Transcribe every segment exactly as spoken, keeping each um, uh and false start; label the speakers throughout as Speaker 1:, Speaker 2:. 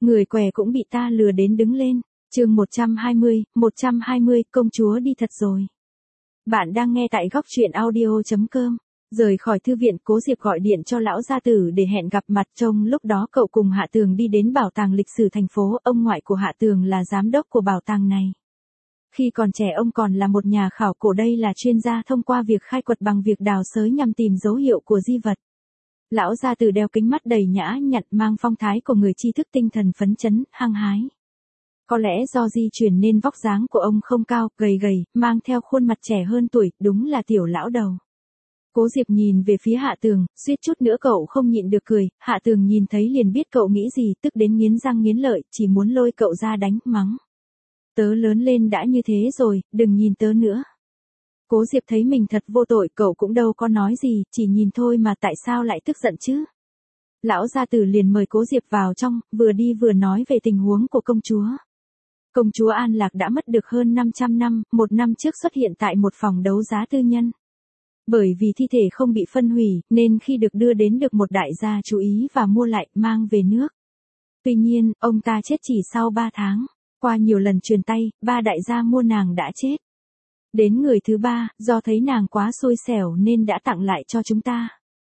Speaker 1: Người què cũng bị ta lừa đến đứng lên. Chương một trăm hai mươi, một trăm hai mươi, công chúa đi thật rồi. Bạn đang nghe tại góc truyện audio chấm com. Rời khỏi thư viện, Cố Diệp gọi điện cho lão gia tử để hẹn gặp mặt. Trong lúc đó cậu cùng Hạ Tường đi đến bảo tàng lịch sử thành phố. Ông ngoại của Hạ Tường là giám đốc của bảo tàng này. Khi còn trẻ ông còn là một nhà khảo cổ, đây là chuyên gia thông qua việc khai quật bằng việc đào xới nhằm tìm dấu hiệu của di vật. Lão gia tử đeo kính mắt đầy nhã nhặn, mang phong thái của người tri thức, tinh thần phấn chấn, hăng hái. Có lẽ do di truyền nên vóc dáng của ông không cao, gầy gầy, mang theo khuôn mặt trẻ hơn tuổi, đúng là tiểu lão đầu. Cố Diệp nhìn về phía Hạ Tường, suýt chút nữa cậu không nhịn được cười. Hạ Tường nhìn thấy liền biết cậu nghĩ gì, tức đến nghiến răng nghiến lợi, chỉ muốn lôi cậu ra đánh, mắng. Tớ lớn lên đã như thế rồi, đừng nhìn tớ nữa. Cố Diệp thấy mình thật vô tội, cậu cũng đâu có nói gì, chỉ nhìn thôi mà tại sao lại tức giận chứ? Lão gia tử liền mời Cố Diệp vào trong, vừa đi vừa nói về tình huống của công chúa. Công chúa An Lạc đã mất được hơn năm trăm năm, một năm trước xuất hiện tại một phòng đấu giá tư nhân. Bởi vì thi thể không bị phân hủy, nên khi được đưa đến được một đại gia chú ý và mua lại, mang về nước. Tuy nhiên, ông ta chết chỉ sau ba tháng. Qua nhiều lần truyền tay, ba đại gia mua nàng đã chết. Đến người thứ ba, do thấy nàng quá xui xẻo nên đã tặng lại cho chúng ta.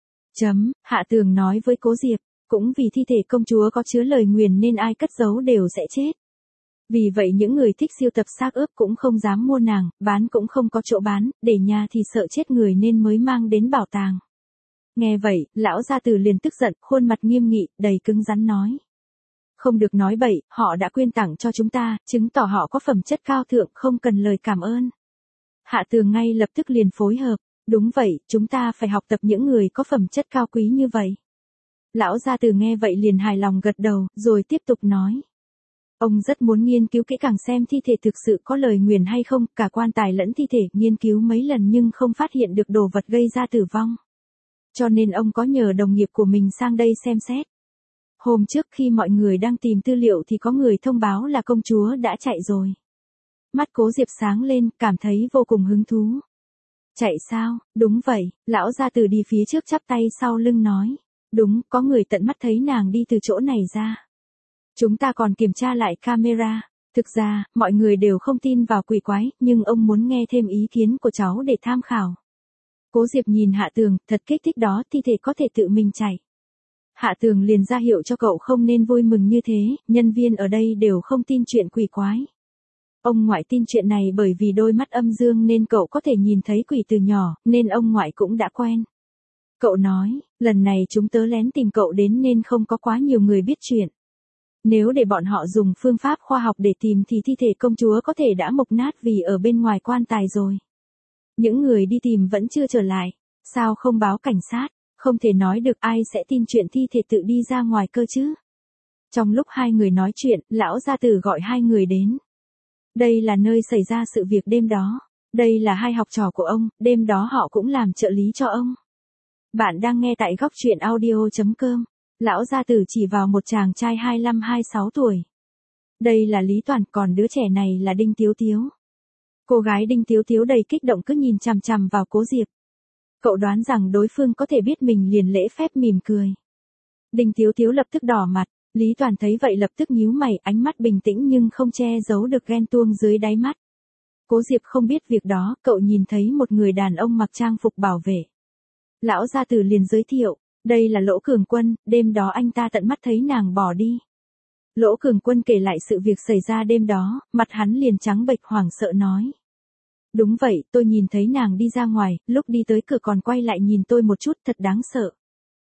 Speaker 1: Chấm, Hạ Tường nói với Cố Diệp, cũng vì thi thể công chúa có chứa lời nguyền nên ai cất giấu đều sẽ chết. Vì vậy những người thích siêu tập xác ướp cũng không dám mua nàng, bán cũng không có chỗ bán, để nhà thì sợ chết người nên mới mang đến bảo tàng. Nghe vậy, lão gia tử liền tức giận, khuôn mặt nghiêm nghị, đầy cứng rắn nói. Không được nói bậy, họ đã quyên tặng cho chúng ta, chứng tỏ họ có phẩm chất cao thượng, không cần lời cảm ơn. Hạ Tường ngay lập tức liền phối hợp, đúng vậy, chúng ta phải học tập những người có phẩm chất cao quý như vậy. Lão gia tử nghe vậy liền hài lòng gật đầu, rồi tiếp tục nói. Ông rất muốn nghiên cứu kỹ càng xem thi thể thực sự có lời nguyền hay không, cả quan tài lẫn thi thể, nghiên cứu mấy lần nhưng không phát hiện được đồ vật gây ra tử vong. Cho nên ông có nhờ đồng nghiệp của mình sang đây xem xét. Hôm trước khi mọi người đang tìm tư liệu thì có người thông báo là công chúa đã chạy rồi. Mắt Cố Diệp sáng lên, cảm thấy vô cùng hứng thú. Chạy sao? Đúng vậy, lão gia tử đi phía trước chắp tay sau lưng nói. Đúng, có người tận mắt thấy nàng đi từ chỗ này ra. Chúng ta còn kiểm tra lại camera. Thực ra, mọi người đều không tin vào quỷ quái, nhưng ông muốn nghe thêm ý kiến của cháu để tham khảo. Cố Diệp nhìn Hạ Tường, thật kích thích đó, thi thể có thể tự mình chạy. Hạ Tường liền ra hiệu cho cậu không nên vui mừng như thế, nhân viên ở đây đều không tin chuyện quỷ quái. Ông ngoại tin chuyện này bởi vì đôi mắt âm dương nên cậu có thể nhìn thấy quỷ từ nhỏ, nên ông ngoại cũng đã quen. Cậu nói, lần này chúng tớ lén tìm cậu đến nên không có quá nhiều người biết chuyện. Nếu để bọn họ dùng phương pháp khoa học để tìm thì thi thể công chúa có thể đã mục nát vì ở bên ngoài quan tài rồi. Những người đi tìm vẫn chưa trở lại, sao không báo cảnh sát? Không thể nói được ai sẽ tin chuyện thi thể tự đi ra ngoài cơ chứ. Trong lúc hai người nói chuyện, lão gia tử gọi hai người đến. Đây là nơi xảy ra sự việc đêm đó. Đây là hai học trò của ông, đêm đó họ cũng làm trợ lý cho ông. Bạn đang nghe tại góc truyện audio chấm com. Lão gia tử chỉ vào một chàng trai hai mươi lăm hai mươi sáu tuổi. Đây là Lý Toàn, còn đứa trẻ này là Đinh Tiếu Tiếu. Cô gái Đinh Tiếu Tiếu đầy kích động cứ nhìn chằm chằm vào Cố Diệp. Cậu đoán rằng đối phương có thể biết mình liền lễ phép mỉm cười. Đinh Tiếu Tiếu lập tức đỏ mặt, Lý Toàn thấy vậy lập tức nhíu mày, ánh mắt bình tĩnh nhưng không che giấu được ghen tuông dưới đáy mắt. Cố Diệp không biết việc đó, cậu nhìn thấy một người đàn ông mặc trang phục bảo vệ. Lão gia tử liền giới thiệu, đây là Lỗ Cường Quân, đêm đó anh ta tận mắt thấy nàng bỏ đi. Lỗ Cường Quân kể lại sự việc xảy ra đêm đó, mặt hắn liền trắng bệch hoảng sợ nói. Đúng vậy, tôi nhìn thấy nàng đi ra ngoài, lúc đi tới cửa còn quay lại nhìn tôi một chút, thật đáng sợ.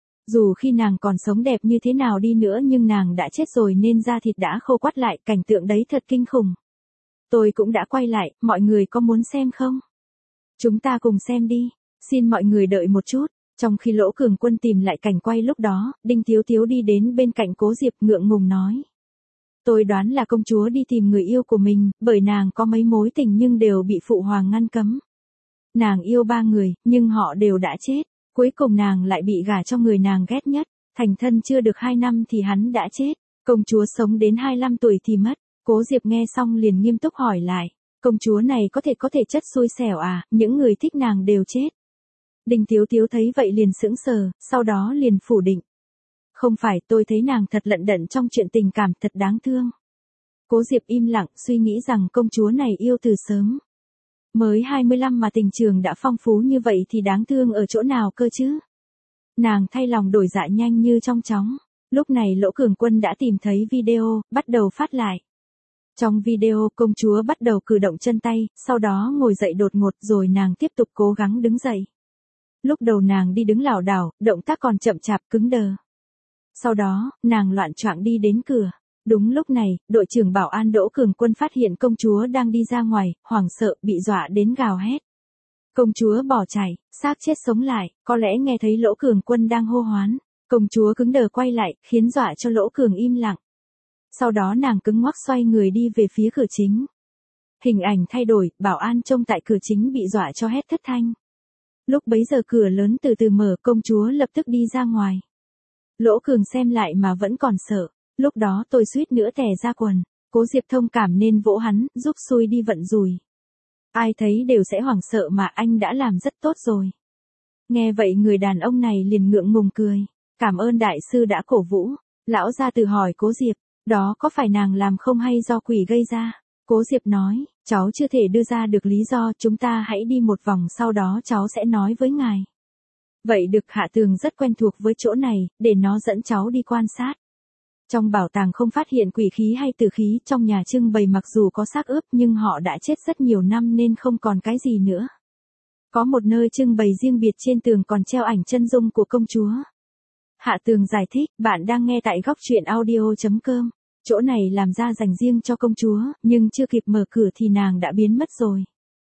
Speaker 1: Dù khi nàng còn sống đẹp như thế nào đi nữa nhưng nàng đã chết rồi nên da thịt đã khô quắt lại, cảnh tượng đấy thật kinh khủng. Tôi cũng đã quay lại, mọi người có muốn xem không? Chúng ta cùng xem đi, xin mọi người đợi một chút. Trong khi Lỗ Cường Quân tìm lại cảnh quay lúc đó, Đinh Tiếu Tiếu đi đến bên cạnh Cố Diệp ngượng ngùng nói. Tôi đoán là công chúa đi tìm người yêu của mình, bởi nàng có mấy mối tình nhưng đều bị phụ hoàng ngăn cấm. Nàng yêu ba người, nhưng họ đều đã chết. Cuối cùng nàng lại bị gả cho người nàng ghét nhất. Thành thân chưa được hai năm thì hắn đã chết. Công chúa sống đến hai mươi lăm tuổi thì mất. Cố Diệp nghe xong liền nghiêm túc hỏi lại. Công chúa này có thể có thể chất xui xẻo à, những người thích nàng đều chết. Đinh Tiếu Tiếu thấy vậy liền sững sờ, sau đó liền phủ định. Không phải, tôi thấy nàng thật lận đận trong chuyện tình cảm, thật đáng thương. Cố Diệp im lặng, suy nghĩ rằng công chúa này yêu từ sớm. Mới hai mươi lăm mà tình trường đã phong phú như vậy thì đáng thương ở chỗ nào cơ chứ? Nàng thay lòng đổi dạ nhanh như trong chóng. Lúc này Lỗ Cường Quân đã tìm thấy video, bắt đầu phát lại. Trong video, công chúa bắt đầu cử động chân tay, sau đó ngồi dậy đột ngột rồi nàng tiếp tục cố gắng đứng dậy. Lúc đầu nàng đi đứng lảo đảo, động tác còn chậm chạp cứng đờ. Sau đó, nàng loạn choạng đi đến cửa. Đúng lúc này, đội trưởng bảo an Đỗ Cường Quân phát hiện công chúa đang đi ra ngoài, hoảng sợ, bị dọa đến gào hét. Công chúa bỏ chạy, xác chết sống lại, có lẽ nghe thấy Lỗ Cường Quân đang hô hoán. Công chúa cứng đờ quay lại, khiến dọa cho Lỗ Cường im lặng. Sau đó nàng cứng ngoắc xoay người đi về phía cửa chính. Hình ảnh thay đổi, bảo an trông tại cửa chính bị dọa cho hét thất thanh. Lúc bấy giờ cửa lớn từ từ mở, công chúa lập tức đi ra ngoài. Lỗ Cường xem lại mà vẫn còn sợ. Lúc đó tôi suýt nữa tè ra quần. Cố Diệp thông cảm nên vỗ hắn, giúp xui đi vận rủi. Ai thấy đều sẽ hoảng sợ mà anh đã làm rất tốt rồi. Nghe vậy người đàn ông này liền ngượng ngùng cười. Cảm ơn đại sư đã cổ vũ. Lão gia từ hỏi Cố Diệp, đó có phải nàng làm không hay do quỷ gây ra? Cố Diệp nói, cháu chưa thể đưa ra được lý do, chúng ta hãy đi một vòng sau đó cháu sẽ nói với ngài. Vậy được, Hạ Tường rất quen thuộc với chỗ này, để nó dẫn cháu đi quan sát. Trong bảo tàng không phát hiện quỷ khí hay tử khí, trong nhà trưng bày mặc dù có xác ướp nhưng họ đã chết rất nhiều năm nên không còn cái gì nữa. Có một nơi trưng bày riêng biệt, trên tường còn treo ảnh chân dung của công chúa. Hạ Tường giải thích, bạn đang nghe tại góc truyện audio chấm com. Chỗ này làm ra dành riêng cho công chúa, nhưng chưa kịp mở cửa thì nàng đã biến mất rồi.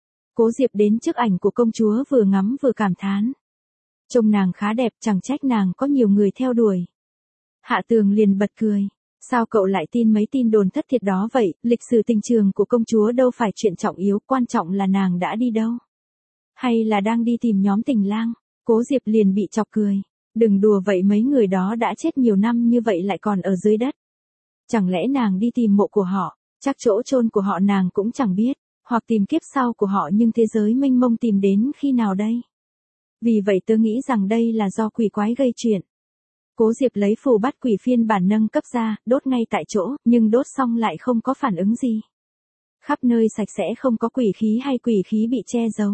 Speaker 1: Cố Diệp đến trước ảnh của công chúa vừa ngắm vừa cảm thán. Trông nàng khá đẹp, chẳng trách nàng có nhiều người theo đuổi. Hạ Tường liền bật cười. Sao cậu lại tin mấy tin đồn thất thiệt đó vậy, lịch sử tình trường của công chúa đâu phải chuyện trọng yếu, quan trọng là nàng đã đi đâu. Hay là đang đi tìm nhóm tình lang? Cố Diệp liền bị chọc cười. Đừng đùa vậy, mấy người đó đã chết nhiều năm như vậy lại còn ở dưới đất. Chẳng lẽ nàng đi tìm mộ của họ, chắc chỗ chôn của họ nàng cũng chẳng biết, hoặc tìm kiếp sau của họ, nhưng thế giới mênh mông tìm đến khi nào đây? Vì vậy tớ nghĩ rằng đây là do quỷ quái gây chuyện. Cố Diệp lấy phù bắt quỷ phiên bản nâng cấp ra, đốt ngay tại chỗ, nhưng đốt xong lại không có phản ứng gì. Khắp nơi sạch sẽ, không có quỷ khí hay quỷ khí bị che giấu.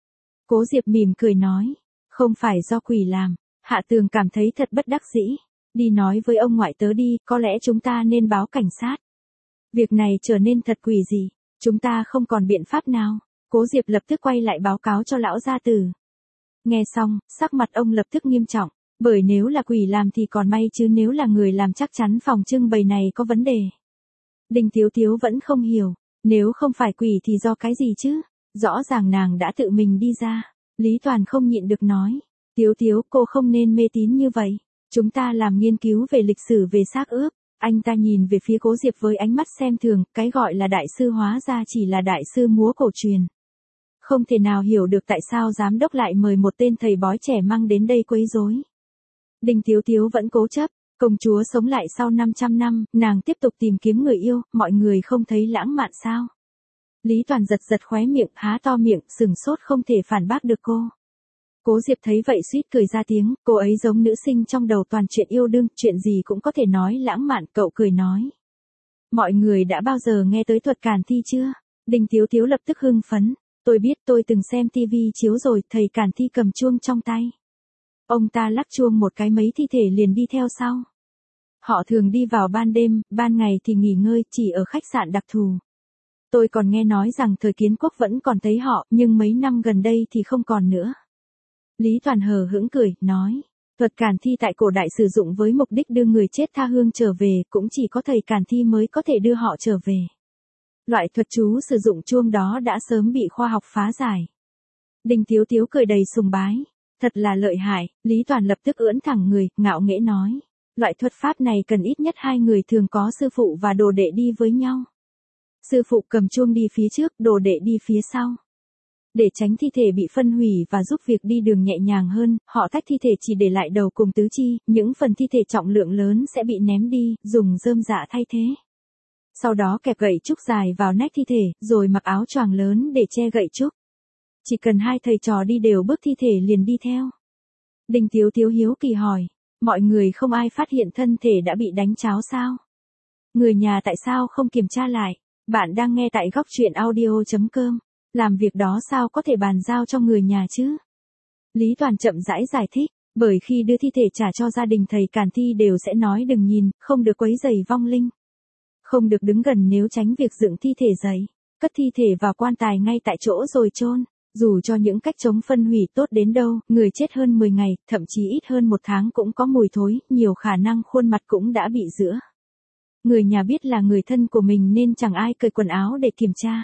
Speaker 1: Cố Diệp mỉm cười nói, không phải do quỷ làm. Hạ Tường cảm thấy thật bất đắc dĩ. Đi nói với ông ngoại tớ đi, có lẽ chúng ta nên báo cảnh sát. Việc này trở nên thật quỷ dị, chúng ta không còn biện pháp nào. Cố Diệp lập tức quay lại báo cáo cho lão gia tử. Nghe xong, sắc mặt ông lập tức nghiêm trọng, bởi nếu là quỷ làm thì còn may, chứ nếu là người làm chắc chắn phòng trưng bày này có vấn đề. Đinh Tiếu Tiếu vẫn không hiểu, nếu không phải quỷ thì do cái gì chứ? Rõ ràng nàng đã tự mình đi ra. Lý Toàn không nhịn được nói, Tiếu Tiếu, cô không nên mê tín như vậy. Chúng ta làm nghiên cứu về lịch sử về xác ướp. Anh ta nhìn về phía Cố Diệp với ánh mắt xem thường, cái gọi là đại sư hóa ra chỉ là đại sư múa cổ truyền. Không thể nào hiểu được tại sao giám đốc lại mời một tên thầy bói trẻ măng đến đây quấy rối. Đinh Tiếu Tiếu vẫn cố chấp, công chúa sống lại sau năm trăm năm, nàng tiếp tục tìm kiếm người yêu, mọi người không thấy lãng mạn sao? Lý Toàn giật giật khóe miệng, há to miệng, sừng sốt không thể phản bác được cô. Cố Diệp thấy vậy suýt cười ra tiếng, cô ấy giống nữ sinh trong đầu, toàn chuyện yêu đương, chuyện gì cũng có thể nói lãng mạn. Cậu cười nói, mọi người đã bao giờ nghe tới thuật càn thi chưa? Đinh Tiếu Tiếu lập tức hưng phấn, tôi biết, tôi từng xem tivi chiếu rồi, thầy càn thi cầm chuông trong tay. Ông ta lắc chuông một cái, mấy thi thể liền đi theo sau. Họ thường đi vào ban đêm, ban ngày thì nghỉ ngơi, chỉ ở khách sạn đặc thù. Tôi còn nghe nói rằng thời Kiến Quốc vẫn còn thấy họ, nhưng mấy năm gần đây thì không còn nữa. Lý Toàn hờ hững cười, nói, thuật càn thi tại cổ đại sử dụng với mục đích đưa người chết tha hương trở về, cũng chỉ có thầy càn thi mới có thể đưa họ trở về. Loại thuật chú sử dụng chuông đó đã sớm bị khoa học phá giải. Đinh Tiếu Tiếu cười đầy sùng bái, thật là lợi hại. Lý Toàn lập tức ưỡn thẳng người, ngạo nghễ nói, loại thuật pháp này cần ít nhất hai người, thường có sư phụ và đồ đệ đi với nhau. Sư phụ cầm chuông đi phía trước, đồ đệ đi phía sau. Để tránh thi thể bị phân hủy và giúp việc đi đường nhẹ nhàng hơn, họ tách thi thể chỉ để lại đầu cùng tứ chi, những phần thi thể trọng lượng lớn sẽ bị ném đi, dùng rơm rạ thay thế. Sau đó kẹp gậy trúc dài vào nách thi thể, rồi mặc áo choàng lớn để che gậy trúc. Chỉ cần hai thầy trò đi đều bước, thi thể liền đi theo. Đinh Tiếu Tiếu hiếu kỳ hỏi, Mọi người không ai phát hiện thân thể đã bị đánh cháo sao? Người nhà tại sao không kiểm tra lại? Bạn đang nghe tại góc truyện audio.com. Làm việc đó sao có thể bàn giao cho người nhà chứ? Lý Toàn chậm rãi giải thích, bởi khi đưa thi thể trả cho gia đình thầy Càn Thi đều sẽ nói đừng nhìn, không được quấy rầy vong linh. Không được đứng gần nếu tránh việc dựng thi thể dậy. Cất thi thể vào quan tài ngay tại chỗ rồi chôn. Dù cho những cách chống phân hủy tốt đến đâu, người chết hơn mười ngày, thậm chí ít hơn một tháng cũng có mùi thối, nhiều khả năng khuôn mặt cũng đã bị rữa. Người nhà biết là người thân của mình nên chẳng ai cởi quần áo để kiểm tra.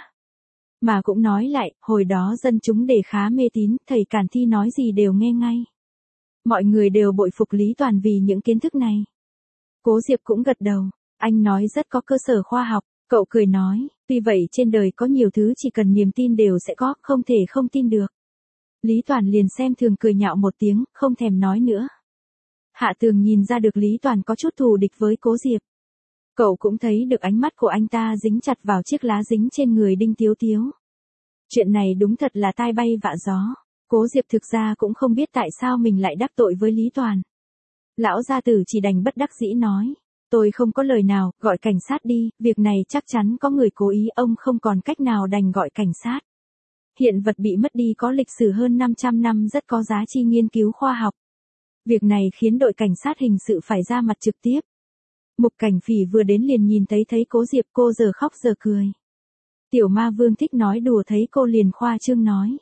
Speaker 1: Mà cũng nói lại, hồi đó dân chúng đề khá mê tín, thầy Càn Thi nói gì đều nghe ngay. Mọi người đều bội phục Lý Toàn vì những kiến thức này. Cố Diệp cũng gật đầu, anh nói rất có cơ sở khoa học, cậu cười nói, tuy vậy trên đời có nhiều thứ chỉ cần niềm tin đều sẽ có, không thể không tin được. Lý Toàn liền xem thường cười nhạo một tiếng, không thèm nói nữa. Hạ Tường nhìn ra được Lý Toàn có chút thù địch với Cố Diệp. Cậu cũng thấy được ánh mắt của anh ta dính chặt vào chiếc lá dính trên người Đinh Tiếu Tiếu. Chuyện này đúng thật là tai bay vạ gió. Cố Diệp thực ra cũng không biết tại sao mình lại đắc tội với Lý Toàn. Lão gia tử chỉ đành bất đắc dĩ nói. Tôi không có lời nào, gọi cảnh sát đi, việc này chắc chắn có người cố ý, ông không còn cách nào đành gọi cảnh sát. Hiện vật bị mất đi có lịch sử hơn năm trăm năm, rất có giá trị nghiên cứu khoa học. Việc này khiến đội cảnh sát hình sự phải ra mặt trực tiếp. Mục Cảnh Phỉ vừa đến liền nhìn thấy thấy Cố Diệp, cô giờ khóc giờ cười. Tiểu Ma Vương thích nói đùa thấy cô liền khoa trương nói.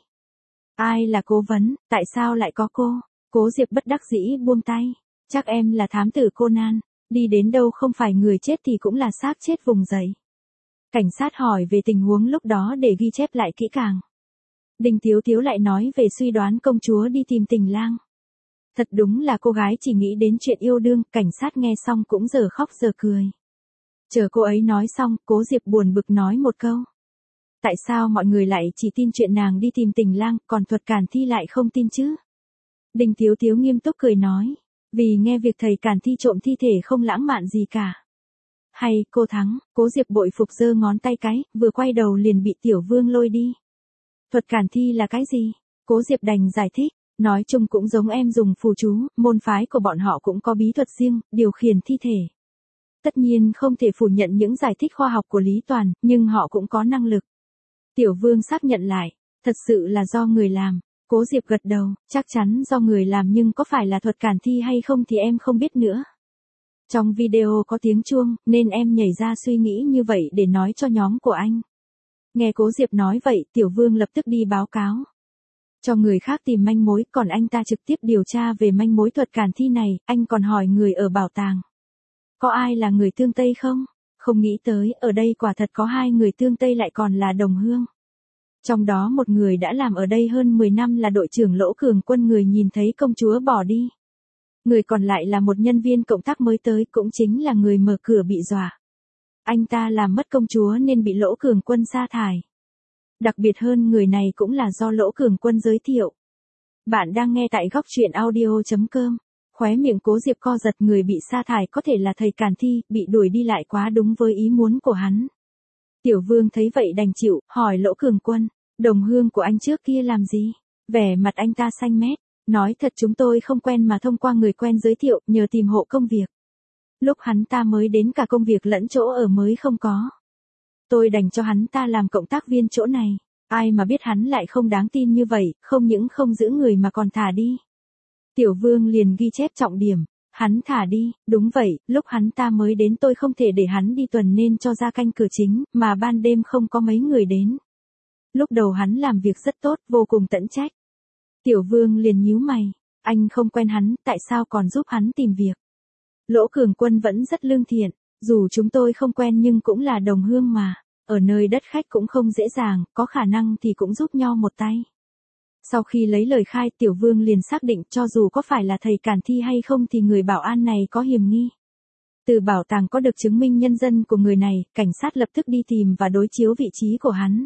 Speaker 1: Ai là cố vấn, tại sao lại có cô? Cố Diệp bất đắc dĩ buông tay. Chắc em là thám tử Conan, đi đến đâu không phải người chết thì cũng là xác chết vùng dậy. Cảnh sát hỏi về tình huống lúc đó để ghi chép lại kỹ càng. Đinh Tiếu Tiếu lại nói về suy đoán công chúa đi tìm Tình Lang. Thật đúng là cô gái chỉ nghĩ đến chuyện yêu đương, cảnh sát nghe xong cũng giờ khóc giờ cười. Chờ cô ấy nói xong, Cố Diệp buồn bực nói một câu. Tại sao mọi người lại chỉ tin chuyện nàng đi tìm Tình Lang, còn thuật Càn Thi lại không tin chứ? Đinh Tiếu Tiếu nghiêm túc cười nói. Vì nghe việc thầy Càn Thi trộm thi thể không lãng mạn gì cả. Hay, cô thắng, Cố Diệp bội phục giơ ngón tay cái, vừa quay đầu liền bị Tiểu Vương lôi đi. Thuật Càn Thi là cái gì? Cố Diệp đành giải thích. Nói chung cũng giống em dùng phù chú, môn phái của bọn họ cũng có bí thuật riêng, điều khiển thi thể. Tất nhiên không thể phủ nhận những giải thích khoa học của Lý Toàn, nhưng họ cũng có năng lực. Tiểu Vương xác nhận lại, thật sự là do người làm. Cố Diệp gật đầu, chắc chắn do người làm nhưng có phải là thuật Càn Thi hay không thì em không biết nữa. Trong video có tiếng chuông, nên em nhảy ra suy nghĩ như vậy để nói cho nhóm của anh. Nghe Cố Diệp nói vậy, Tiểu Vương lập tức đi báo cáo. Cho người khác tìm manh mối, còn anh ta trực tiếp điều tra về manh mối thuật Càn Thi này, anh còn hỏi người ở bảo tàng. Có ai là người Tương Tây không? Không nghĩ tới, ở đây quả thật có hai người Tương Tây lại còn là đồng hương. Trong đó một người đã làm ở đây hơn mười năm là đội trưởng Lỗ Cường Quân, người nhìn thấy công chúa bỏ đi. Người còn lại là một nhân viên cộng tác mới tới, cũng chính là người mở cửa bị dọa. Anh ta làm mất công chúa nên bị Lỗ Cường Quân sa thải. Đặc biệt hơn người này cũng là do Lỗ Cường Quân giới thiệu. Bạn đang nghe tại góc truyện audio.com. Khóe miệng Cố Diệp co giật, người bị sa thải có thể là thầy Càn Thi, bị đuổi đi lại quá đúng với ý muốn của hắn. Tiểu Vương thấy vậy đành chịu, hỏi Lỗ Cường Quân, đồng hương của anh trước kia làm gì? Vẻ mặt anh ta xanh mét, nói thật chúng tôi không quen mà thông qua người quen giới thiệu, nhờ tìm hộ công việc. Lúc hắn ta mới đến cả công việc lẫn chỗ ở mới không có. Tôi đành cho hắn ta làm cộng tác viên chỗ này, ai mà biết hắn lại không đáng tin như vậy, không những không giữ người mà còn thả đi. Tiểu Vương liền ghi chép trọng điểm, hắn thả đi, đúng vậy, lúc hắn ta mới đến tôi không thể để hắn đi tuần nên cho ra canh cửa chính, mà ban đêm không có mấy người đến. Lúc đầu hắn làm việc rất tốt, vô cùng tận trách. Tiểu Vương liền nhíu mày, anh không quen hắn, tại sao còn giúp hắn tìm việc? Lỗ Cường Quân vẫn rất lương thiện, dù chúng tôi không quen nhưng cũng là đồng hương mà, ở nơi đất khách cũng không dễ dàng, có khả năng thì cũng giúp nhau một tay. Sau khi lấy lời khai, Tiểu Vương liền xác định cho dù có phải là thầy Càn Thi hay không thì người bảo an này có hiểm nghi. Từ bảo tàng có được chứng minh nhân dân của người này, cảnh sát lập tức đi tìm và đối chiếu vị trí của hắn.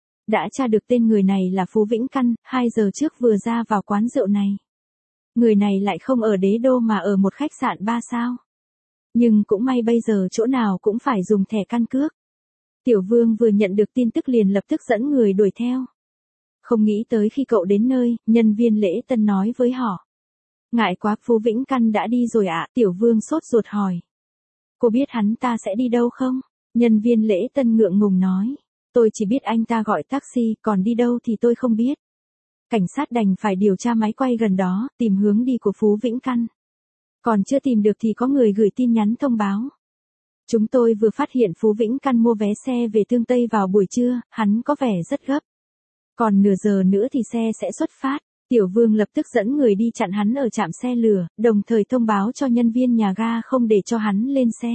Speaker 1: Đã tra được tên người này là Phú Vĩnh Căn, hai giờ trước vừa ra vào quán rượu này. Người này lại không ở Đế Đô mà ở một khách sạn ba sao. Nhưng cũng may bây giờ chỗ nào cũng phải dùng thẻ căn cước. Tiểu Vương vừa nhận được tin tức liền lập tức dẫn người đuổi theo. Không nghĩ tới khi cậu đến nơi, nhân viên lễ tân nói với họ. Ngại quá, Phú Vĩnh Căn đã đi rồi ạ, Tiểu Vương sốt ruột hỏi. Cô biết hắn ta sẽ đi đâu không? Nhân viên lễ tân ngượng ngùng nói. Tôi chỉ biết anh ta gọi taxi, còn đi đâu thì tôi không biết. Cảnh sát đành phải điều tra máy quay gần đó, tìm hướng đi của Phú Vĩnh Căn. Còn chưa tìm được thì có người gửi tin nhắn thông báo. Chúng tôi vừa phát hiện Phú Vĩnh Căn mua vé xe về Tương Tây vào buổi trưa, hắn có vẻ rất gấp. Còn nửa giờ nữa thì xe sẽ xuất phát. Tiểu Vương lập tức dẫn người đi chặn hắn ở trạm xe lửa, đồng thời thông báo cho nhân viên nhà ga không để cho hắn lên xe.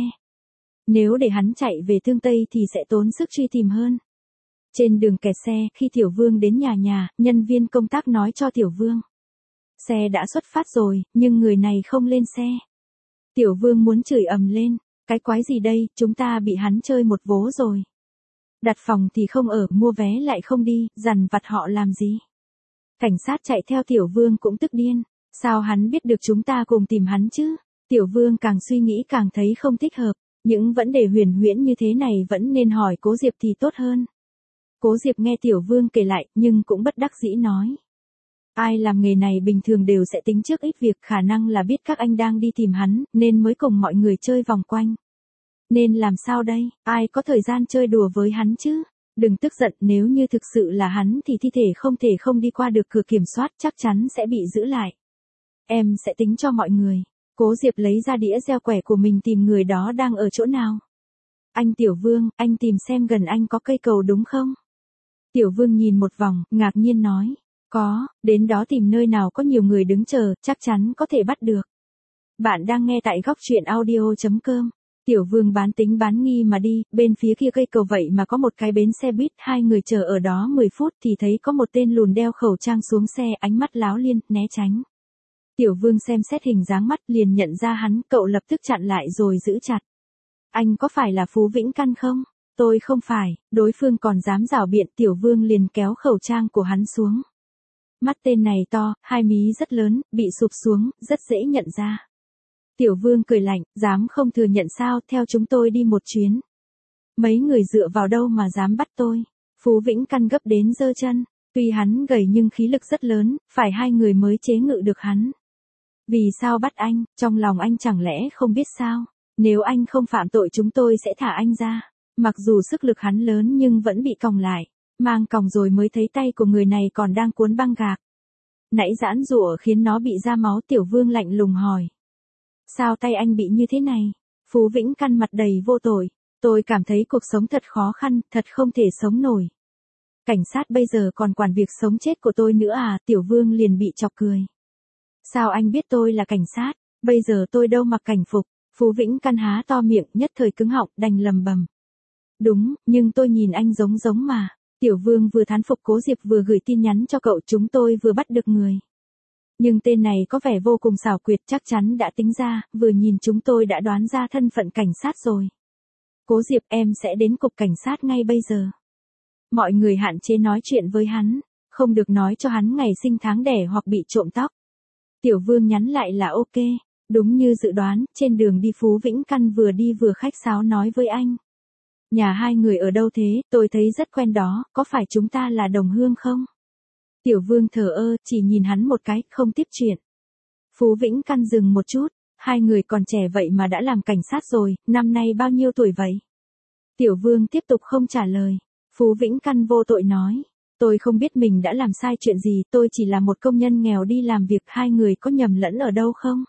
Speaker 1: Nếu để hắn chạy về Tương Tây thì sẽ tốn sức truy tìm hơn. Trên đường kẹt xe, khi Tiểu Vương đến nhà nhà, nhân viên công tác nói cho Tiểu Vương. Xe đã xuất phát rồi, nhưng người này không lên xe. Tiểu Vương muốn chửi ầm lên. Cái quái gì đây, chúng ta bị hắn chơi một vố rồi. Đặt phòng thì không ở, mua vé lại không đi, dằn vặt họ làm gì. Cảnh sát chạy theo Tiểu Vương cũng tức điên. Sao hắn biết được chúng ta cùng tìm hắn chứ? Tiểu Vương càng suy nghĩ càng thấy không thích hợp. Những vấn đề huyền huyễn như thế này vẫn nên hỏi Cố Diệp thì tốt hơn. Cố Diệp nghe Tiểu Vương kể lại, nhưng cũng bất đắc dĩ nói. Ai làm nghề này bình thường đều sẽ tính trước ít việc, khả năng là biết các anh đang đi tìm hắn, nên mới cùng mọi người chơi vòng quanh. Nên làm sao đây, ai có thời gian chơi đùa với hắn chứ? Đừng tức giận, nếu như thực sự là hắn thì thi thể không thể không đi qua được cửa kiểm soát, chắc chắn sẽ bị giữ lại. Em sẽ tính cho mọi người. Cố Diệp lấy ra đĩa gieo quẻ của mình tìm người đó đang ở chỗ nào. Anh Tiểu Vương, anh tìm xem gần anh có cây cầu đúng không? Tiểu Vương nhìn một vòng, ngạc nhiên nói. Có, đến đó tìm nơi nào có nhiều người đứng chờ, chắc chắn có thể bắt được. Bạn đang nghe tại góc truyện audio chấm com. Tiểu Vương bán tính bán nghi mà đi, bên phía kia cây cầu vậy mà có một cái bến xe buýt, hai người chờ ở đó mười phút thì thấy có một tên lùn đeo khẩu trang xuống xe, ánh mắt láo liên, né tránh. Tiểu Vương xem xét hình dáng mắt liền nhận ra hắn, cậu lập tức chặn lại rồi giữ chặt. Anh có phải là Phú Vĩnh Căn không? Tôi không phải, đối phương còn dám giảo biện, Tiểu Vương liền kéo khẩu trang của hắn xuống. Mắt tên này to, hai mí rất lớn, bị sụp xuống, rất dễ nhận ra. Tiểu Vương cười lạnh, dám không thừa nhận sao, theo chúng tôi đi một chuyến. Mấy người dựa vào đâu mà dám bắt tôi? Phú Vĩnh Căn gấp đến giơ chân, tuy hắn gầy nhưng khí lực rất lớn, phải hai người mới chế ngự được hắn. Vì sao bắt anh, trong lòng anh chẳng lẽ không biết sao? Nếu anh không phạm tội chúng tôi sẽ thả anh ra. Mặc dù sức lực hắn lớn nhưng vẫn bị còng lại. Mang còng rồi mới thấy tay của người này còn đang cuốn băng gạc. Nãy giãn giụa khiến nó bị ra máu. Tiểu Vương lạnh lùng hỏi. Sao tay anh bị như thế này? Phú Vĩnh Căn mặt đầy vô tội. Tôi cảm thấy cuộc sống thật khó khăn, thật không thể sống nổi. Cảnh sát bây giờ còn quản việc sống chết của tôi nữa à? Tiểu Vương liền bị chọc cười. Sao anh biết tôi là cảnh sát? Bây giờ tôi đâu mặc cảnh phục. Phú Vĩnh Căn há to miệng, nhất thời cứng họng, đành lầm bầm. Đúng, nhưng tôi nhìn anh giống giống mà. Tiểu Vương vừa thán phục Cố Diệp vừa gửi tin nhắn cho cậu, chúng tôi vừa bắt được người. Nhưng tên này có vẻ vô cùng xảo quyệt, chắc chắn đã tính ra, vừa nhìn chúng tôi đã đoán ra thân phận cảnh sát rồi. Cố Diệp, em sẽ đến cục cảnh sát ngay bây giờ. Mọi người hạn chế nói chuyện với hắn, không được nói cho hắn ngày sinh tháng đẻ hoặc bị trộm tóc. Tiểu Vương nhắn lại là ok, đúng như dự đoán, trên đường đi Phú Vĩnh Căn vừa đi vừa khách sáo nói với anh. Nhà hai người ở đâu thế, tôi thấy rất quen đó, có phải chúng ta là đồng hương không? Tiểu Vương thờ ơ, chỉ nhìn hắn một cái, không tiếp chuyện. Phú Vĩnh Căn dừng một chút, hai người còn trẻ vậy mà đã làm cảnh sát rồi, năm nay bao nhiêu tuổi vậy? Tiểu Vương tiếp tục không trả lời. Phú Vĩnh Căn vô tội nói, tôi không biết mình đã làm sai chuyện gì, tôi chỉ là một công nhân nghèo đi làm việc, hai người có nhầm lẫn ở đâu không?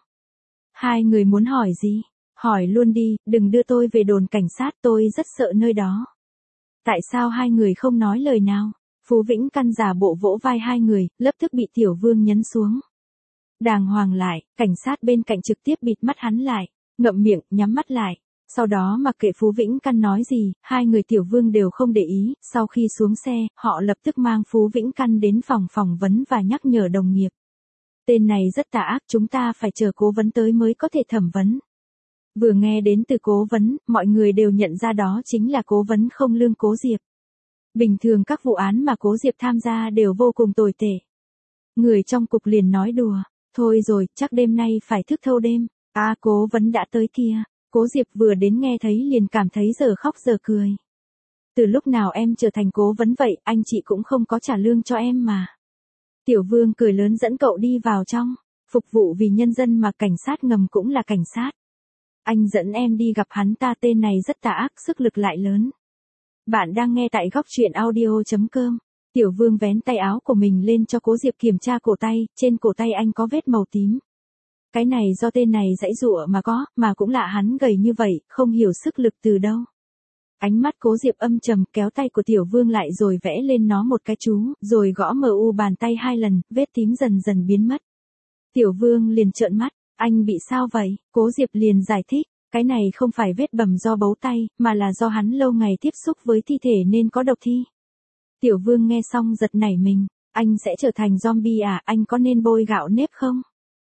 Speaker 1: Hai người muốn hỏi gì? Hỏi luôn đi, đừng đưa tôi về đồn cảnh sát, tôi rất sợ nơi đó. Tại sao hai người không nói lời nào? Phú Vĩnh Căn giả bộ vỗ vai hai người, lập tức bị Tiểu Vương nhấn xuống. Đàng hoàng lại, cảnh sát bên cạnh trực tiếp bịt mắt hắn lại, ngậm miệng, nhắm mắt lại. Sau đó mặc kệ Phú Vĩnh Căn nói gì, hai người Tiểu Vương đều không để ý, sau khi xuống xe, họ lập tức mang Phú Vĩnh Căn đến phòng phỏng vấn và nhắc nhở đồng nghiệp. Tên này rất tà ác, chúng ta phải chờ cố vấn tới mới có thể thẩm vấn. Vừa nghe đến từ cố vấn, mọi người đều nhận ra đó chính là cố vấn không lương Cố Diệp. Bình thường các vụ án mà Cố Diệp tham gia đều vô cùng tồi tệ. Người trong cục liền nói đùa, thôi rồi, chắc đêm nay phải thức thâu đêm. À, cố vấn đã tới kia. Cố Diệp vừa đến nghe thấy liền cảm thấy giờ khóc giờ cười. Từ lúc nào em trở thành cố vấn vậy, anh chị cũng không có trả lương cho em mà. Tiểu Vương cười lớn dẫn cậu đi vào trong. Phục vụ vì nhân dân mà cảnh sát ngầm cũng là cảnh sát. Anh dẫn em đi gặp hắn ta, tên này rất tà ác, sức lực lại lớn. Bạn đang nghe tại góc truyện audio.com. Tiểu Vương vén tay áo của mình lên cho Cố Diệp kiểm tra cổ tay, trên cổ tay anh có vết màu tím. Cái này do tên này giãy giụa mà có, mà cũng lạ hắn gầy như vậy, không hiểu sức lực từ đâu. Ánh mắt Cố Diệp âm trầm, kéo tay của Tiểu Vương lại rồi vẽ lên nó một cái chú, rồi gõ mờ u bàn tay hai lần, vết tím dần dần biến mất. Tiểu Vương liền trợn mắt, anh bị sao vậy? Cố Diệp liền giải thích, cái này không phải vết bầm do bấu tay, mà là do hắn lâu ngày tiếp xúc với thi thể nên có độc thi. Tiểu Vương nghe xong giật nảy mình, anh sẽ trở thành zombie à, anh có nên bôi gạo nếp không?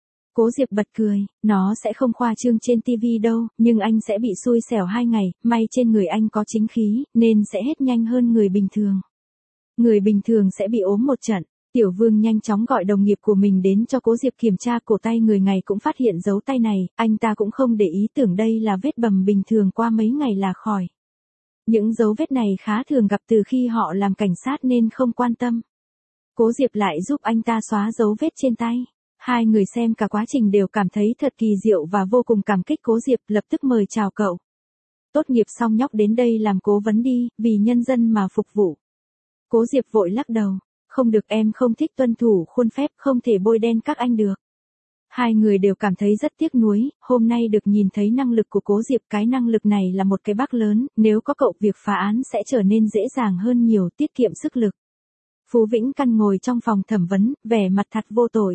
Speaker 1: Cố Diệp bật cười, nó sẽ không khoa trương trên tivi đâu, nhưng anh sẽ bị xui xẻo hai ngày, may trên người anh có chính khí, nên sẽ hết nhanh hơn người bình thường. Người bình thường sẽ bị ốm một trận. Tiểu Vương nhanh chóng gọi đồng nghiệp của mình đến cho Cố Diệp kiểm tra cổ tay, người ngày cũng phát hiện dấu tay này, anh ta cũng không để ý, tưởng đây là vết bầm bình thường qua mấy ngày là khỏi. Những dấu vết này khá thường gặp từ khi họ làm cảnh sát nên không quan tâm. Cố Diệp lại giúp anh ta xóa dấu vết trên tay. Hai người xem cả quá trình đều cảm thấy thật kỳ diệu và vô cùng cảm kích Cố Diệp, lập tức mời chào cậu. Tốt nghiệp xong nhóc đến đây làm cố vấn đi, vì nhân dân mà phục vụ. Cố Diệp vội lắc đầu. Không được, em không thích tuân thủ khuôn phép, không thể bôi đen các anh được. Hai người đều cảm thấy rất tiếc nuối, hôm nay được nhìn thấy năng lực của Cố Diệp, cái năng lực này là một cái bác lớn, nếu có cậu việc phá án sẽ trở nên dễ dàng hơn nhiều, tiết kiệm sức lực. Phú Vĩnh Căn ngồi trong phòng thẩm vấn, vẻ mặt thật vô tội.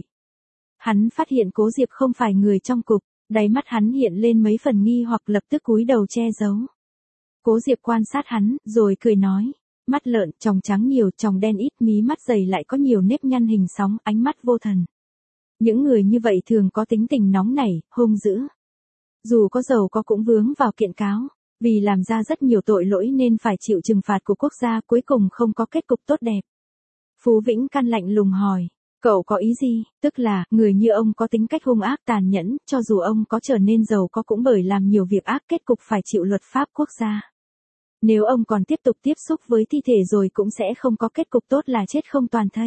Speaker 1: Hắn phát hiện Cố Diệp không phải người trong cục, đáy mắt hắn hiện lên mấy phần nghi hoặc, lập tức cúi đầu che giấu. Cố Diệp quan sát hắn, rồi cười nói. Mắt lợn, tròng trắng nhiều, tròng đen ít, mí mắt dày lại có nhiều nếp nhăn hình sóng, ánh mắt vô thần. Những người như vậy thường có tính tình nóng nảy, hung dữ. Dù có giàu có cũng vướng vào kiện cáo, vì làm ra rất nhiều tội lỗi nên phải chịu trừng phạt của quốc gia, cuối cùng không có kết cục tốt đẹp. Phú Vĩnh Căn lạnh lùng hỏi, cậu có ý gì? Tức là, người như ông có tính cách hung ác tàn nhẫn, cho dù ông có trở nên giàu có cũng bởi làm nhiều việc ác, kết cục phải chịu luật pháp quốc gia. Nếu ông còn tiếp tục tiếp xúc với thi thể rồi cũng sẽ không có kết cục tốt, là chết không toàn thây.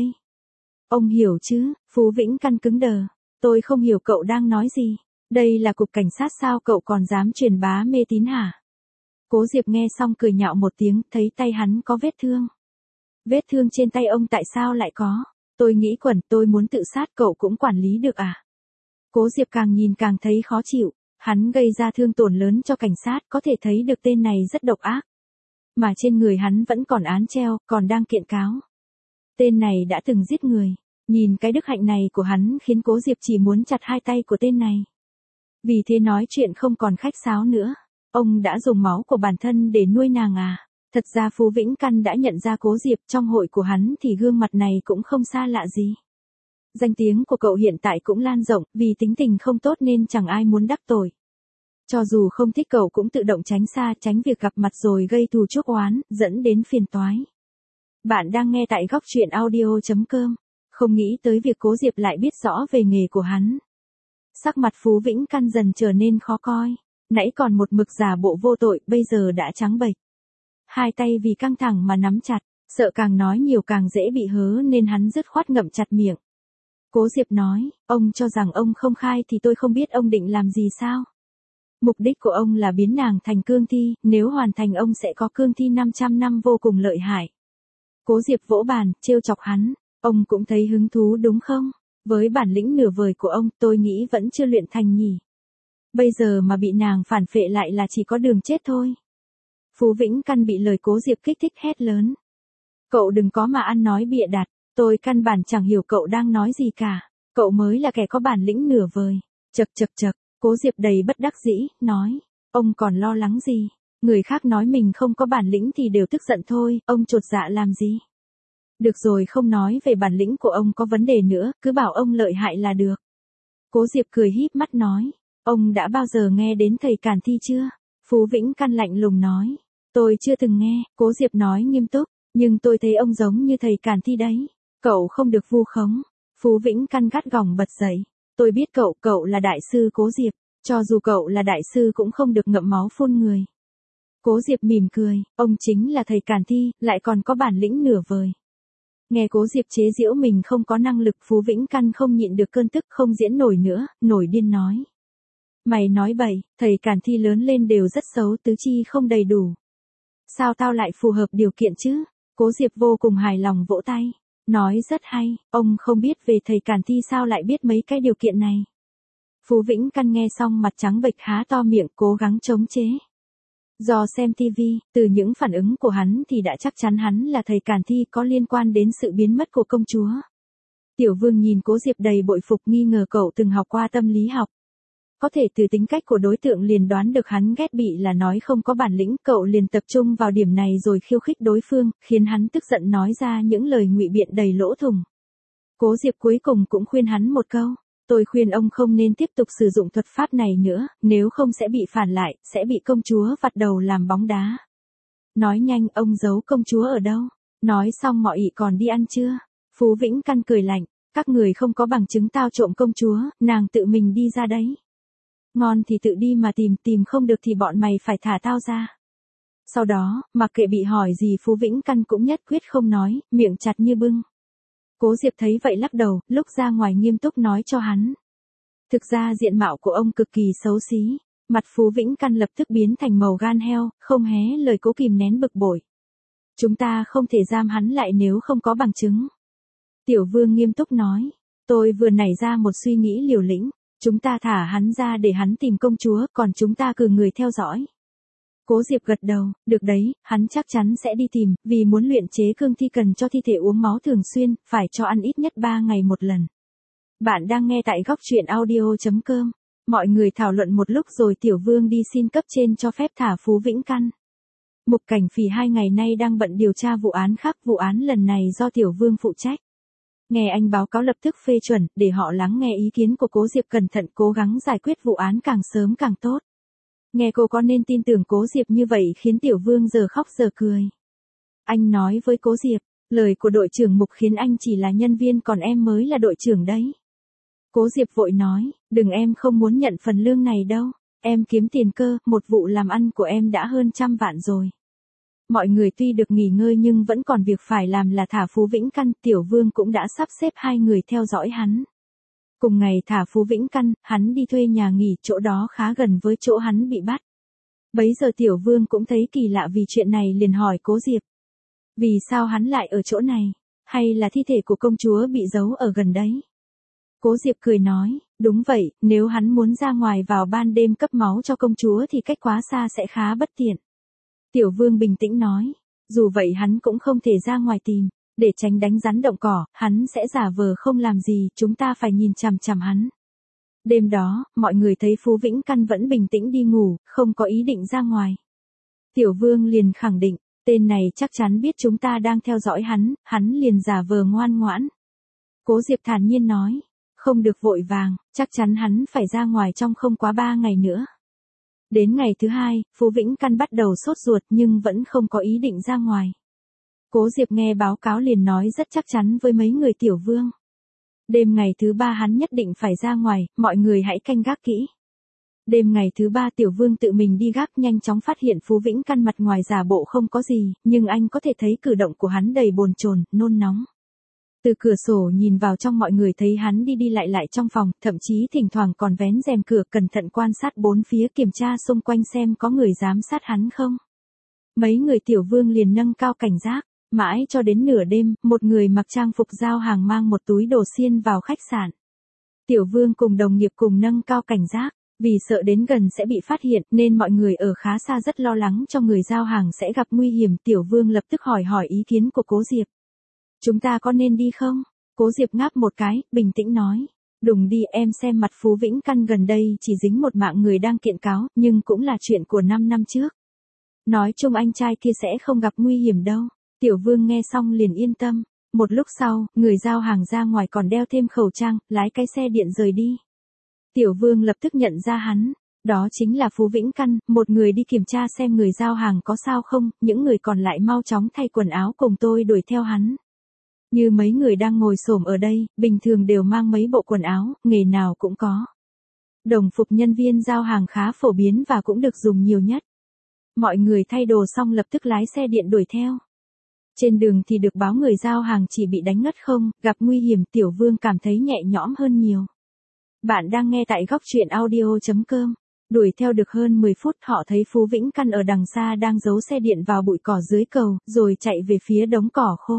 Speaker 1: Ông hiểu chứ? Phú Vĩnh Căn cứng đờ. Tôi không hiểu cậu đang nói gì. Đây là cục cảnh sát sao, cậu còn dám truyền bá mê tín hả? Cố Diệp nghe xong cười nhạo một tiếng, thấy tay hắn có vết thương. Vết thương trên tay ông tại sao lại có? Tôi nghĩ quẩn, tôi muốn tự sát, cậu cũng quản lý được à? Cố Diệp càng nhìn càng thấy khó chịu. Hắn gây ra thương tổn lớn cho cảnh sát, có thể thấy được tên này rất độc ác. Mà trên người hắn vẫn còn án treo, còn đang kiện cáo. Tên này đã từng giết người. Nhìn cái đức hạnh này của hắn khiến Cố Diệp chỉ muốn chặt hai tay của tên này. Vì thế nói chuyện không còn khách sáo nữa. Ông đã dùng máu của bản thân để nuôi nàng à? Thật ra Phú Vĩnh Căn đã nhận ra Cố Diệp, trong hội của hắn thì gương mặt này cũng không xa lạ gì. Danh tiếng của cậu hiện tại cũng lan rộng, vì tính tình không tốt nên chẳng ai muốn đắc tội. Cho dù không thích cậu cũng tự động tránh xa, tránh việc gặp mặt rồi gây thù chuốc oán, dẫn đến phiền toái. Bạn đang nghe tại góc truyện audio.com. Không nghĩ tới việc Cố Diệp lại biết rõ về nghề của hắn. Sắc mặt Phú Vĩnh Căn dần trở nên khó coi. Nãy còn một mực giả bộ vô tội, bây giờ đã trắng bệch. Hai tay vì căng thẳng mà nắm chặt, sợ càng nói nhiều càng dễ bị hớ nên hắn dứt khoát ngậm chặt miệng. Cố Diệp nói, ông cho rằng ông không khai thì tôi không biết ông định làm gì sao? Mục đích của ông là biến nàng thành cương thi, nếu hoàn thành ông sẽ có cương thi năm trăm năm vô cùng lợi hại. Cố Diệp vỗ bàn, trêu chọc hắn, ông cũng thấy hứng thú đúng không? Với bản lĩnh nửa vời của ông, tôi nghĩ vẫn chưa luyện thành nhỉ. Bây giờ mà bị nàng phản phệ lại là chỉ có đường chết thôi. Phú Vĩnh Căn bị lời Cố Diệp kích thích hét lớn. Cậu đừng có mà ăn nói bịa đặt, tôi căn bản chẳng hiểu cậu đang nói gì cả. Cậu mới là kẻ có bản lĩnh nửa vời. Chậc chậc chậc. Cố Diệp đầy bất đắc dĩ, nói, ông còn lo lắng gì? Người khác nói mình không có bản lĩnh thì đều tức giận thôi, ông chột dạ làm gì? Được rồi, không nói về bản lĩnh của ông có vấn đề nữa, cứ bảo ông lợi hại là được. Cố Diệp cười híp mắt nói, ông đã bao giờ nghe đến thầy Càn Thi chưa? Phú Vĩnh Căn lạnh lùng nói, tôi chưa từng nghe. Cố Diệp nói nghiêm túc, nhưng tôi thấy ông giống như thầy Càn Thi đấy. Cậu không được vu khống. Phú Vĩnh Căn gắt gỏng bật dậy. Tôi biết cậu, cậu là đại sư Cố Diệp, cho dù cậu là đại sư cũng không được ngậm máu phun người. Cố Diệp mỉm cười, ông chính là thầy Càn Thi, lại còn có bản lĩnh nửa vời. Nghe Cố Diệp chế giễu mình không có năng lực, Phú Vĩnh Căn không nhịn được cơn tức, không diễn nổi nữa, nổi điên nói. Mày nói bậy, thầy Càn Thi lớn lên đều rất xấu, tứ chi không đầy đủ. Sao tao lại phù hợp điều kiện chứ? Cố Diệp vô cùng hài lòng vỗ tay. Nói rất hay, ông không biết về thầy Càn Thi sao lại biết mấy cái điều kiện này. Phú Vĩnh Căn nghe xong mặt trắng bệch há to miệng cố gắng chống chế. Do xem tivi, từ những phản ứng của hắn thì đã chắc chắn hắn là thầy Càn Thi có liên quan đến sự biến mất của công chúa. Tiểu Vương nhìn Cố Diệp đầy bội phục, nghi ngờ cậu từng học qua tâm lý học. Có thể từ tính cách của đối tượng liền đoán được hắn ghét bị là nói không có bản lĩnh, cậu liền tập trung vào điểm này rồi khiêu khích đối phương, khiến hắn tức giận nói ra những lời ngụy biện đầy lỗ thủng. Cố Diệp cuối cùng cũng khuyên hắn một câu, tôi khuyên ông không nên tiếp tục sử dụng thuật pháp này nữa, nếu không sẽ bị phản lại, sẽ bị công chúa vặt đầu làm bóng đá. Nói nhanh, ông giấu công chúa ở đâu? Nói xong mọi ị còn đi ăn chưa? Phú Vĩnh Căn cười lạnh, các người không có bằng chứng tao trộm công chúa, nàng tự mình đi ra đấy. Ngon thì tự đi mà tìm, tìm không được thì bọn mày phải thả tao ra. Sau đó, mặc kệ bị hỏi gì Phú Vĩnh Căn cũng nhất quyết không nói, miệng chặt như bưng. Cố Diệp thấy vậy lắc đầu, lúc ra ngoài nghiêm túc nói cho hắn. Thực ra diện mạo của ông cực kỳ xấu xí, mặt Phú Vĩnh Căn lập tức biến thành màu gan heo, không hé lời cố kìm nén bực bội. Chúng ta không thể giam hắn lại nếu không có bằng chứng. Tiểu Vương nghiêm túc nói, tôi vừa nảy ra một suy nghĩ liều lĩnh. Chúng ta thả hắn ra để hắn tìm công chúa, còn chúng ta cử người theo dõi. Cố Diệp gật đầu, được đấy, hắn chắc chắn sẽ đi tìm, vì muốn luyện chế cương thi cần cho thi thể uống máu thường xuyên, phải cho ăn ít nhất ba ngày một lần. Bạn đang nghe tại góc truyện audio chấm com. Mọi người thảo luận một lúc rồi Tiểu Vương đi xin cấp trên cho phép thả Phú Vĩnh Căn. Mục Cảnh Phỉ hai ngày nay đang bận điều tra vụ án khác, vụ án lần này do Tiểu Vương phụ trách. Nghe anh báo cáo lập tức phê chuẩn, để họ lắng nghe ý kiến của Cố Diệp cẩn thận cố gắng giải quyết vụ án càng sớm càng tốt. Nghe cô có nên tin tưởng Cố Diệp như vậy khiến Tiểu Vương giờ khóc giờ cười. Anh nói với Cố Diệp, lời của đội trưởng Mục khiến anh chỉ là nhân viên còn em mới là đội trưởng đấy. Cố Diệp vội nói, đừng, em không muốn nhận phần lương này đâu, em kiếm tiền cơ, một vụ làm ăn của em đã hơn trăm vạn rồi. Mọi người tuy được nghỉ ngơi nhưng vẫn còn việc phải làm là thả Phú Vĩnh Căn, Tiểu Vương cũng đã sắp xếp hai người theo dõi hắn. Cùng ngày thả Phú Vĩnh Căn, hắn đi thuê nhà nghỉ, chỗ đó khá gần với chỗ hắn bị bắt. Bấy giờ Tiểu Vương cũng thấy kỳ lạ vì chuyện này liền hỏi Cố Diệp. Vì sao hắn lại ở chỗ này? Hay là thi thể của công chúa bị giấu ở gần đấy? Cố Diệp cười nói, đúng vậy, nếu hắn muốn ra ngoài vào ban đêm cấp máu cho công chúa thì cách quá xa sẽ khá bất tiện. Tiểu Vương bình tĩnh nói, dù vậy hắn cũng không thể ra ngoài tìm, để tránh đánh rắn động cỏ, hắn sẽ giả vờ không làm gì, chúng ta phải nhìn chằm chằm hắn. Đêm đó, mọi người thấy Phú Vĩnh Căn vẫn bình tĩnh đi ngủ, không có ý định ra ngoài. Tiểu Vương liền khẳng định, tên này chắc chắn biết chúng ta đang theo dõi hắn, hắn liền giả vờ ngoan ngoãn. Cố Diệp thản nhiên nói, không được vội vàng, chắc chắn hắn phải ra ngoài trong không quá ba ngày nữa. Đến ngày thứ hai, Phú Vĩnh Căn bắt đầu sốt ruột nhưng vẫn không có ý định ra ngoài. Cố Diệp nghe báo cáo liền nói rất chắc chắn với mấy người Tiểu Vương. Đêm ngày thứ ba hắn nhất định phải ra ngoài, mọi người hãy canh gác kỹ. Đêm ngày thứ ba Tiểu Vương tự mình đi gác, nhanh chóng phát hiện Phú Vĩnh Căn mặt ngoài giả bộ không có gì, nhưng anh có thể thấy cử động của hắn đầy bồn chồn, nôn nóng. Từ cửa sổ nhìn vào trong mọi người thấy hắn đi đi lại lại trong phòng, thậm chí thỉnh thoảng còn vén rèm cửa cẩn thận quan sát bốn phía, kiểm tra xung quanh xem có người giám sát hắn không. Mấy người Tiểu Vương liền nâng cao cảnh giác, mãi cho đến nửa đêm, một người mặc trang phục giao hàng mang một túi đồ xiên vào khách sạn. Tiểu Vương cùng đồng nghiệp cùng nâng cao cảnh giác, vì sợ đến gần sẽ bị phát hiện nên mọi người ở khá xa rất lo lắng cho người giao hàng sẽ gặp nguy hiểm. Tiểu Vương lập tức hỏi hỏi ý kiến của Cố Diệp. Chúng ta có nên đi không? Cố Diệp ngáp một cái, bình tĩnh nói. Đừng đi, em xem mặt Phú Vĩnh Căn gần đây chỉ dính một mạng người đang kiện cáo, nhưng cũng là chuyện của năm năm trước. Nói chung anh trai kia sẽ không gặp nguy hiểm đâu. Tiểu Vương nghe xong liền yên tâm. Một lúc sau, người giao hàng ra ngoài còn đeo thêm khẩu trang, lái cái xe điện rời đi. Tiểu Vương lập tức nhận ra hắn. Đó chính là Phú Vĩnh Căn, một người đi kiểm tra xem người giao hàng có sao không, những người còn lại mau chóng thay quần áo cùng tôi đuổi theo hắn. Như mấy người đang ngồi xổm ở đây, bình thường đều mang mấy bộ quần áo, nghề nào cũng có. Đồng phục nhân viên giao hàng khá phổ biến và cũng được dùng nhiều nhất. Mọi người thay đồ xong lập tức lái xe điện đuổi theo. Trên đường thì được báo người giao hàng chỉ bị đánh ngất không, gặp nguy hiểm, Tiểu Vương cảm thấy nhẹ nhõm hơn nhiều. Bạn đang nghe tại góc truyện audio.com. Đuổi theo được hơn mười phút họ thấy Phú Vĩnh Căn ở đằng xa đang giấu xe điện vào bụi cỏ dưới cầu, rồi chạy về phía đống cỏ khô.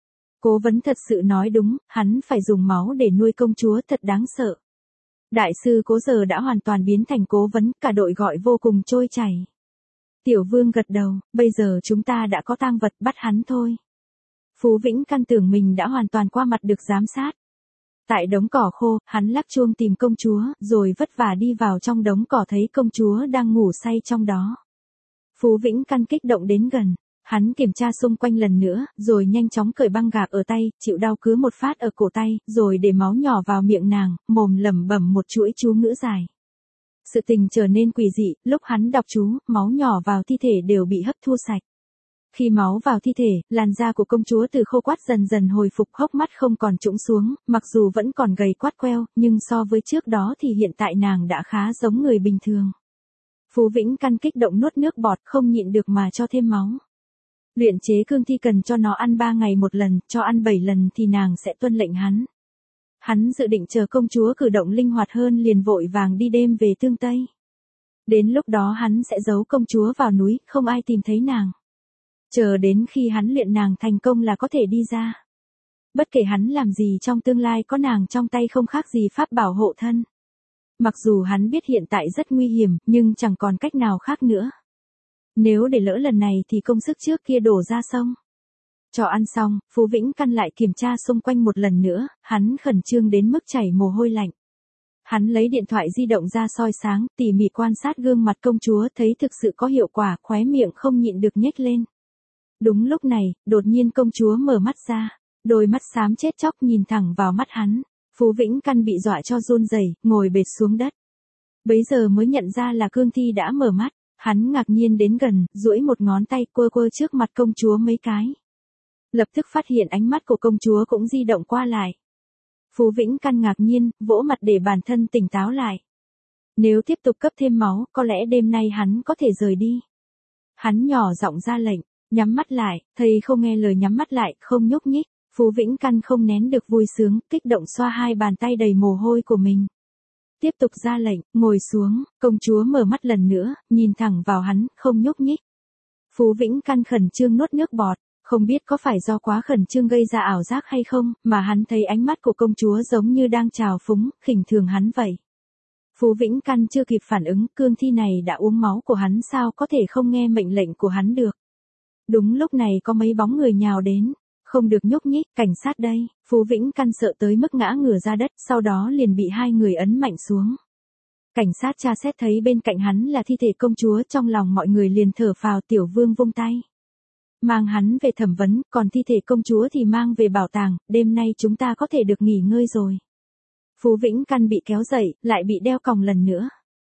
Speaker 1: Cố vấn thật sự nói đúng, hắn phải dùng máu để nuôi công chúa, thật đáng sợ. Đại sư Cố giờ đã hoàn toàn biến thành cố vấn, cả đội gọi vô cùng trôi chảy. Tiểu Vương gật đầu, bây giờ chúng ta đã có tang vật, bắt hắn thôi. Phú Vĩnh Căn tưởng mình đã hoàn toàn qua mặt được giám sát. Tại đống cỏ khô, hắn lắc chuông tìm công chúa, rồi vất vả đi vào trong đống cỏ thấy công chúa đang ngủ say trong đó. Phú Vĩnh Căn kích động đến gần. Hắn kiểm tra xung quanh lần nữa, rồi nhanh chóng cởi băng gạc ở tay, chịu đau cứ một phát ở cổ tay, rồi để máu nhỏ vào miệng nàng, mồm lẩm bẩm một chuỗi chú ngữ dài. Sự tình trở nên quỷ dị, lúc hắn đọc chú, máu nhỏ vào thi thể đều bị hấp thu sạch. Khi máu vào thi thể, làn da của công chúa từ khô quắt dần dần hồi phục, hốc mắt không còn trũng xuống, mặc dù vẫn còn gầy quắt queo, nhưng so với trước đó thì hiện tại nàng đã khá giống người bình thường. Phú Vĩnh Căn kích động nuốt nước bọt, không nhịn được mà cho thêm máu. Luyện chế cương thi cần cho nó ăn ba ngày một lần, cho ăn bảy lần thì nàng sẽ tuân lệnh hắn. Hắn dự định chờ công chúa cử động linh hoạt hơn liền vội vàng đi đêm về Tương Tây. Đến lúc đó hắn sẽ giấu công chúa vào núi, không ai tìm thấy nàng. Chờ đến khi hắn luyện nàng thành công là có thể đi ra. Bất kể hắn làm gì trong tương lai có nàng trong tay không khác gì pháp bảo hộ thân. Mặc dù hắn biết hiện tại rất nguy hiểm, nhưng chẳng còn cách nào khác nữa. Nếu để lỡ lần này thì công sức trước kia đổ ra sông. Cho ăn xong, Phú Vĩnh Căn lại kiểm tra xung quanh một lần nữa, hắn khẩn trương đến mức chảy mồ hôi lạnh. Hắn lấy điện thoại di động ra soi sáng, tỉ mỉ quan sát gương mặt công chúa, thấy thực sự có hiệu quả, khóe miệng không nhịn được nhếch lên. Đúng lúc này, đột nhiên công chúa mở mắt ra, đôi mắt xám chết chóc nhìn thẳng vào mắt hắn. Phú Vĩnh Căn bị dọa cho run rẩy, ngồi bệt xuống đất. Bấy giờ mới nhận ra là cương thi đã mở mắt. Hắn ngạc nhiên đến gần, duỗi một ngón tay quơ quơ trước mặt công chúa mấy cái. Lập tức phát hiện ánh mắt của công chúa cũng di động qua lại. Phú Vĩnh Căn ngạc nhiên, vỗ mặt để bản thân tỉnh táo lại. Nếu tiếp tục cấp thêm máu, có lẽ đêm nay hắn có thể rời đi. Hắn nhỏ giọng ra lệnh, nhắm mắt lại, thầy không nghe lời nhắm mắt lại, không nhúc nhích. Phú Vĩnh Căn không nén được vui sướng, kích động xoa hai bàn tay đầy mồ hôi của mình. Tiếp tục ra lệnh, ngồi xuống, công chúa mở mắt lần nữa, nhìn thẳng vào hắn, không nhúc nhích. Phú Vĩnh Căn khẩn trương nuốt nước bọt, không biết có phải do quá khẩn trương gây ra ảo giác hay không, mà hắn thấy ánh mắt của công chúa giống như đang trào phúng, khinh thường hắn vậy. Phú Vĩnh Căn chưa kịp phản ứng, cương thi này đã uống máu của hắn sao có thể không nghe mệnh lệnh của hắn được. Đúng lúc này có mấy bóng người nhào đến. Không được nhúc nhích, cảnh sát đây. Phú Vĩnh Căn sợ tới mức ngã ngửa ra đất, sau đó liền bị hai người ấn mạnh xuống. Cảnh sát tra xét thấy bên cạnh hắn là thi thể công chúa, trong lòng mọi người liền thở phào. Tiểu Vương vung tay. Mang hắn về thẩm vấn, còn thi thể công chúa thì mang về bảo tàng, đêm nay chúng ta có thể được nghỉ ngơi rồi. Phú Vĩnh Căn bị kéo dậy, lại bị đeo còng lần nữa.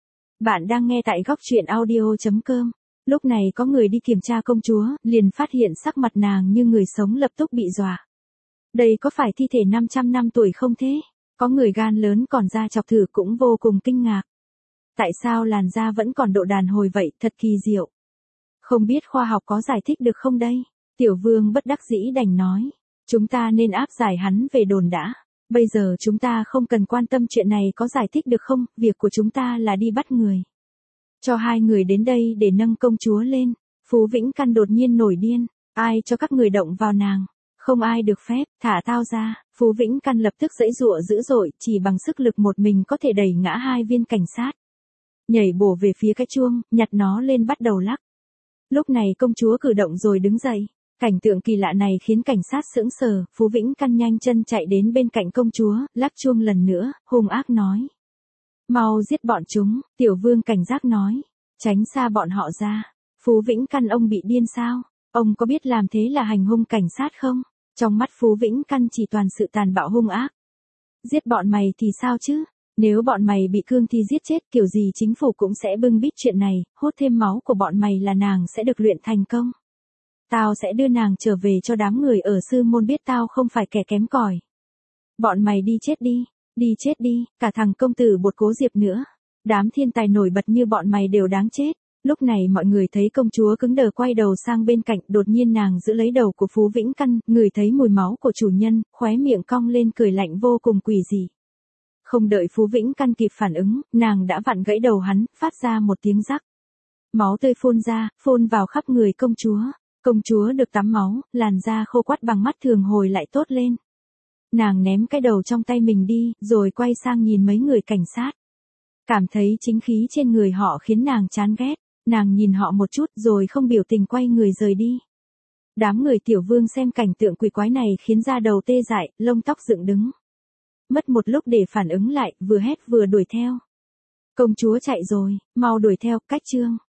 Speaker 1: Bạn đang nghe tại góc truyện audio.com. Lúc này có người đi kiểm tra công chúa, liền phát hiện sắc mặt nàng như người sống, lập tức bị dọa. Đây có phải thi thể năm trăm năm tuổi không thế? Có người gan lớn còn ra chọc thử cũng vô cùng kinh ngạc. Tại sao làn da vẫn còn độ đàn hồi vậy, thật kỳ diệu. Không biết khoa học có giải thích được không đây? Tiểu Vương bất đắc dĩ đành nói. Chúng ta nên áp giải hắn về đồn đã. Bây giờ chúng ta không cần quan tâm chuyện này có giải thích được không, việc của chúng ta là đi bắt người. Cho hai người đến đây để nâng công chúa lên. Phú Vĩnh Căn đột nhiên nổi điên. Ai cho các người động vào nàng? Không ai được phép, thả tao ra. Phú Vĩnh Căn lập tức giãy giụa dữ dội, chỉ bằng sức lực một mình có thể đẩy ngã hai viên cảnh sát. Nhảy bổ về phía cái chuông, nhặt nó lên bắt đầu lắc. Lúc này công chúa cử động rồi đứng dậy. Cảnh tượng kỳ lạ này khiến cảnh sát sững sờ. Phú Vĩnh Căn nhanh chân chạy đến bên cạnh công chúa, lắc chuông lần nữa, hung ác nói. Mau giết bọn chúng, Tiểu Vương cảnh giác nói. Tránh xa bọn họ ra. Phú Vĩnh Căn ông bị điên sao? Ông có biết làm thế là hành hung cảnh sát không? Trong mắt Phú Vĩnh Căn chỉ toàn sự tàn bạo hung ác. Giết bọn mày thì sao chứ? Nếu bọn mày bị cương thi giết chết kiểu gì chính phủ cũng sẽ bưng bít chuyện này, hút thêm máu của bọn mày là nàng sẽ được luyện thành công. Tao sẽ đưa nàng trở về cho đám người ở sư môn biết tao không phải kẻ kém cỏi. Bọn mày đi chết đi, đi chết đi, cả thằng công tử Bột Cố Diệp nữa. Đám thiên tài nổi bật như bọn mày đều đáng chết. Lúc này mọi người thấy công chúa cứng đờ quay đầu sang bên cạnh, đột nhiên nàng giữ lấy đầu của Phú Vĩnh Căn, ngửi thấy mùi máu của chủ nhân, khóe miệng cong lên cười lạnh vô cùng quỷ dị. Không đợi Phú Vĩnh Căn kịp phản ứng, nàng đã vặn gãy đầu hắn, phát ra một tiếng rắc. Máu tươi phun ra, phun vào khắp người công chúa. Công chúa được tắm máu, làn da khô quắt bằng mắt thường hồi lại tốt lên. Nàng ném cái đầu trong tay mình đi, rồi quay sang nhìn mấy người cảnh sát. Cảm thấy chính khí trên người họ khiến nàng chán ghét. Nàng nhìn họ một chút rồi không biểu tình quay người rời đi. Đám người Tiểu Vương xem cảnh tượng quỷ quái này khiến da đầu tê dại, lông tóc dựng đứng. Mất một lúc để phản ứng lại, vừa hét vừa đuổi theo. Công chúa chạy rồi, mau đuổi theo, cách chương.